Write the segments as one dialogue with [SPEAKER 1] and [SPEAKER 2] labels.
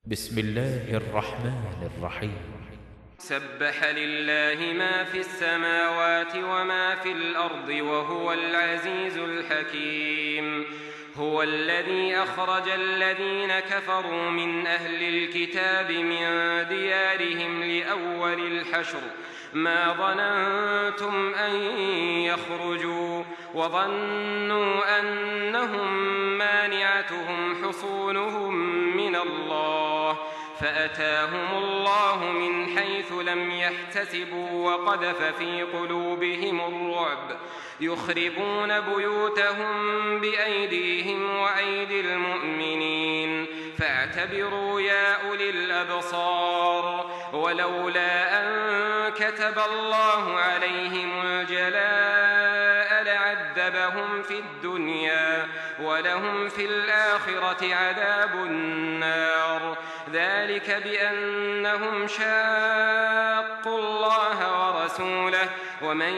[SPEAKER 1] بسم الله الرحمن الرحيم.
[SPEAKER 2] سبح لله ما في السماوات وما في الأرض وهو العزيز الحكيم. هو الذي أخرج الذين كفروا من أهل الكتاب من ديارهم لأول الحشر ما ظننتم أن يخرجوا وظنوا أنهم مانعتهم حصونهم من الله فأتاهم الله من حيث لم يحتسبوا وقذف في قلوبهم الرعب يخربون بيوتهم بأيديهم وأيدي المؤمنين فاعتبروا يا أولي الأبصار. ولولا أن كتب الله عليهم الجلاء لعذبهم في الدنيا ولهم في الآخرة عذاب النار ذلك بأنهم شاقوا الله ورسوله ومن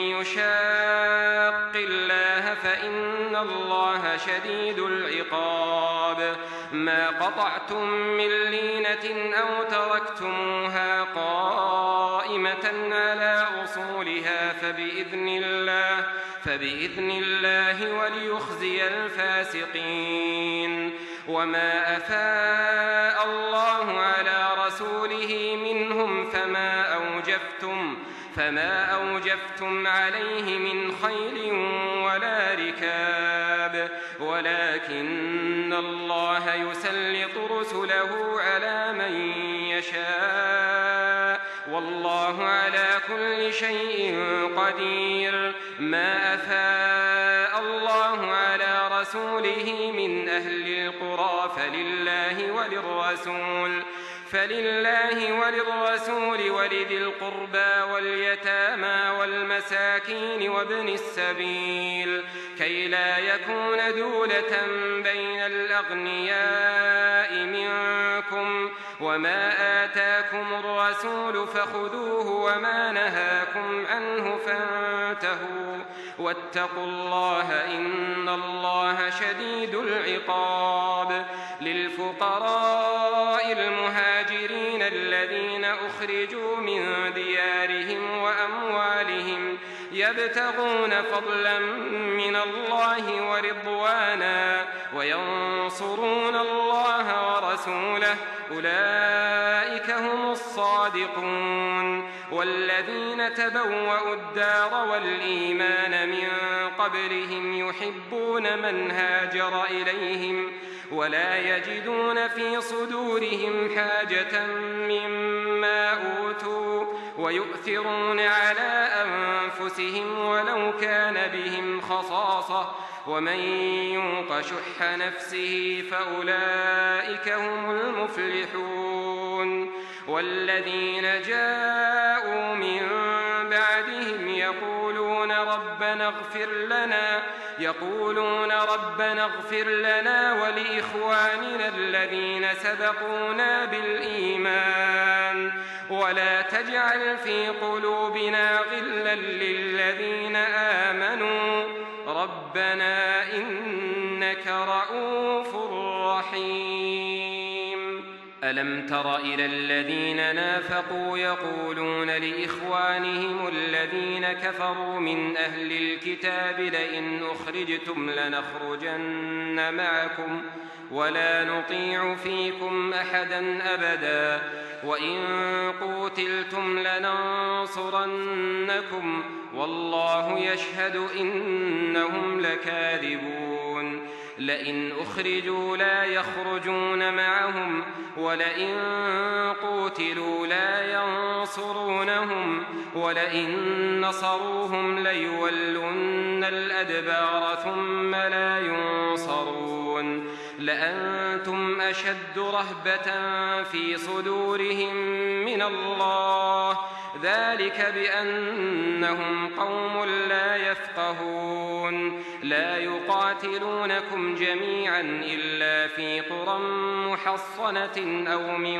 [SPEAKER 2] يشاق الله فإن الله شديد العقاب. ما قطعتم من لينة أو تركتموها قائمة على أصولها فبإذن الله وليخزي الفاسقين. وما أفاء الله على رسوله منهم فما أوجفتم عليه من خيل ولا ركاب ولكن الله يسلط رسله على من يشاء والله على كل شيء قدير. ما أفاء الله على رسوله من أهل القرى فلله وللرسول ولذي القربى واليتامى والمساكين وابن السبيل كي لا يكون دولة بين الأغنياء منكم. وما آتاكم الرسول فخذوه وما نهاكم عنه فانتهوا واتقوا الله إن الله شديد العقاب. للفقراء المهاجرين الذين أخرجوا من ديارهم وأموالهم يبتغون فضلا من الله ورضوانا وينصرون الله ورسوله أولئك هم الصادقون. والذين تبوأوا الدار والإيمان من قبلهم يحبون من هاجر إليهم ولا يجدون في صدورهم حاجة مما أوتوا ويؤثرون على أنفسهم ولو كان بهم خصاصة ومن يوق شح نفسه فأولئك هم المفلحون. والذين جاءوا من بعدهم يقولون ربنا اغفر لنا ولإخواننا الذين سبقونا بالإيمان ولا تجعل في قلوبنا غلا للذين آمنوا ربنا إنك رؤوف رحيم. ألم تر إلى الذين نافقوا يقولون لإخوانهم الذين كفروا من أهل الكتاب لئن أخرجتم لنخرجن معكم ولا نطيع فيكم أحدا أبدا وإن قوتلتم لننصرنكم والله يشهد إنهم لكاذبون. لئن أخرجوا لا يخرجون معهم ولئن قوتلوا لا ينصرونهم ولئن نصروهم ليولن الأدبار ثم لا ينصرون. لأنتم أشد رهبة في صدورهم من الله ذلك بأنهم قوم لا يفقهون. لا يقاتلونكم جميعا إلا في قرى محصنة أو من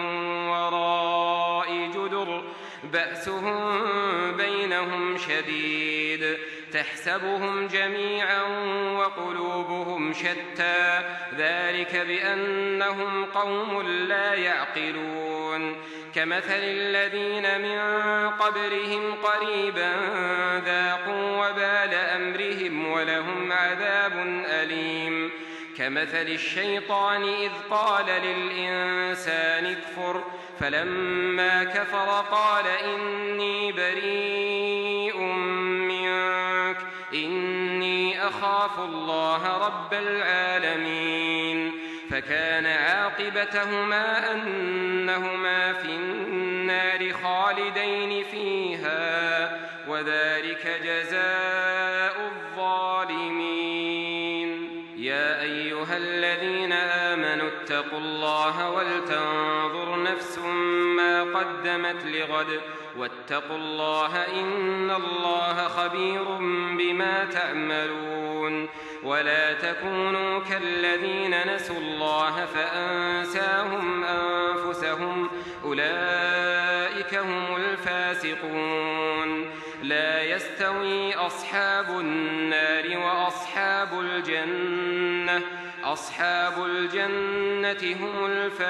[SPEAKER 2] وراء جدر بأسهم بينهم شديد تحسبهم جميعا وقلوبهم شتى ذلك بأنهم قوم لا يعقلون كمثل الذين من قبلهم قريبا ذاقوا وبال أمرهم ولهم عذاب أليم كمثل الشيطان إذ قال للإنسان اكفر فلما كفر قال إني بريء منك إني أخاف الله رب العالمين فكان عاقبتهما أنهما في النار خالدين فيها وذلك جزاء الظالمين يا أيها الذين آمنوا اتقوا الله ولتنظر نفس ما قدمت لغد واتقوا الله إن الله خبير بما تعملون ولا تكونوا كالذين نسوا الله فأنساهم أنفسهم أولئك هم الفاسقون لا يستوي أصحاب النار وأصحاب الجنة أصحاب الجنة هم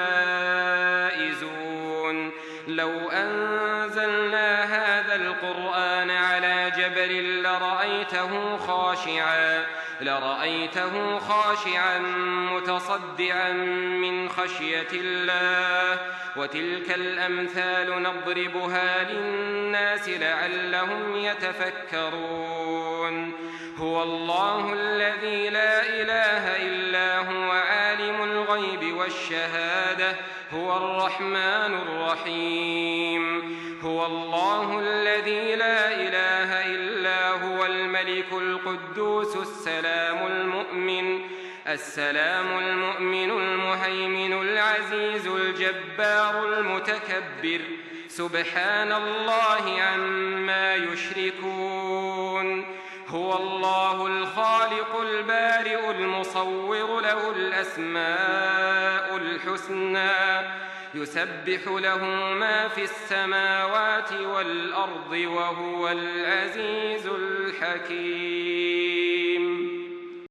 [SPEAKER 2] الفائزون لو أنزلنا هذا القرآن على جبل لرأيته خاشعا متصدعا من خشية الله وتلك الأمثال نضربها للناس لعلهم يتفكرون هو الله الذي لا إله إلا هو عالم الغيب والشهادة هو الرحمن الرحيم هو الله الذي لا إله إلا هو الملك القدوس السلام المؤمن المهيمن العزيز الجبار المتكبر سبحان الله عما يشركون هو الله الخالق البارئ المصور له الأسماء الحسنى يسبح له ما في السماوات والأرض وهو العزيز الحكيم